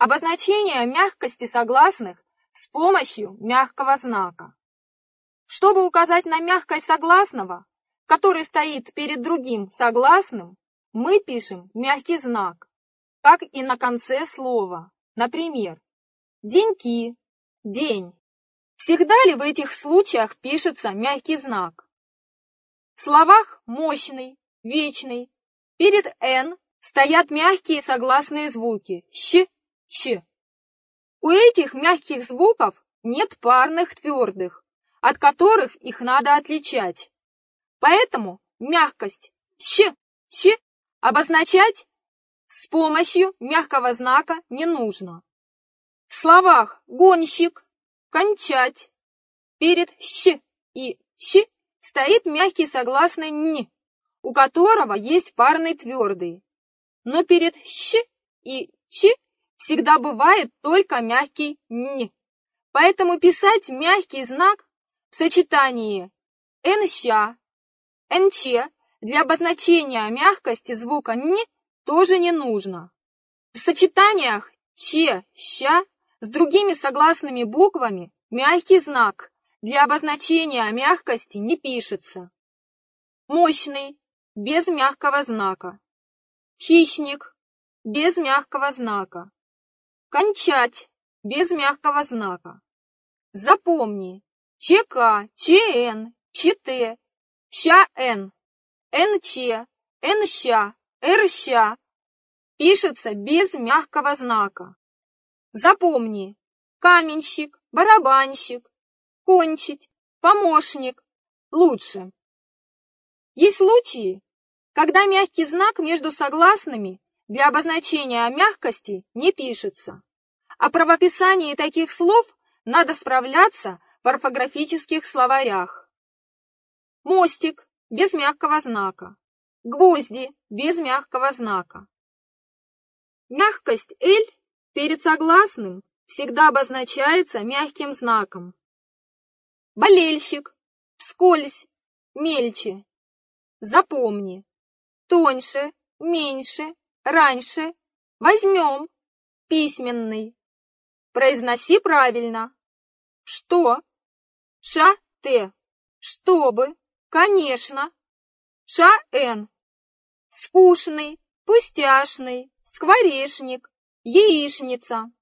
Обозначение мягкости согласных с помощью мягкого знака. Чтобы указать на мягкость согласного, который стоит перед другим согласным, мы пишем мягкий знак, как и на конце слова. Например, деньки, день. Всегда ли в этих случаях пишется мягкий знак? В словах мощный, вечный, перед «н» стоят мягкие согласные звуки «щ», «ч». У этих мягких звуков нет парных твердых, от которых их надо отличать. Поэтому мягкость «щ», «ч» обозначать с помощью мягкого знака не нужно. В словах гонщик, кончать перед «щ» и «ч» стоит мягкий согласный «н», у которого есть парный твердый. Но перед «щ» и «ч» всегда бывает только мягкий «н». Поэтому писать мягкий знак в сочетании «нща», «нч» для обозначения мягкости звука «н» тоже не нужно. В сочетаниях «ч», «ща» с другими согласными буквами мягкий знак для обозначения мягкости не пишется. Мощный – без мягкого знака. Хищник – без мягкого знака. Кончать – без мягкого знака. Запомни: ЧК, ЧН, ЧТ, ЩН, НЧ, НЩ, РЩ пишется без мягкого знака. Запомни: каменщик, барабанщик, кончить, помощник, лучше. Есть случаи, когда мягкий знак между согласными для обозначения мягкости не пишется. О правописании таких слов надо справляться в орфографических словарях. Мостик без мягкого знака. Гвозди без мягкого знака. Мягкость «л» перед согласным всегда обозначается мягким знаком. Болельщик, вскользь, мельче. Запомни: тоньше, меньше, раньше, возьмем, письменный. Произноси правильно. Что? Ша-те. Чтобы, конечно. Ша-эн. Скучный, пустяшный, скворечник, яичница.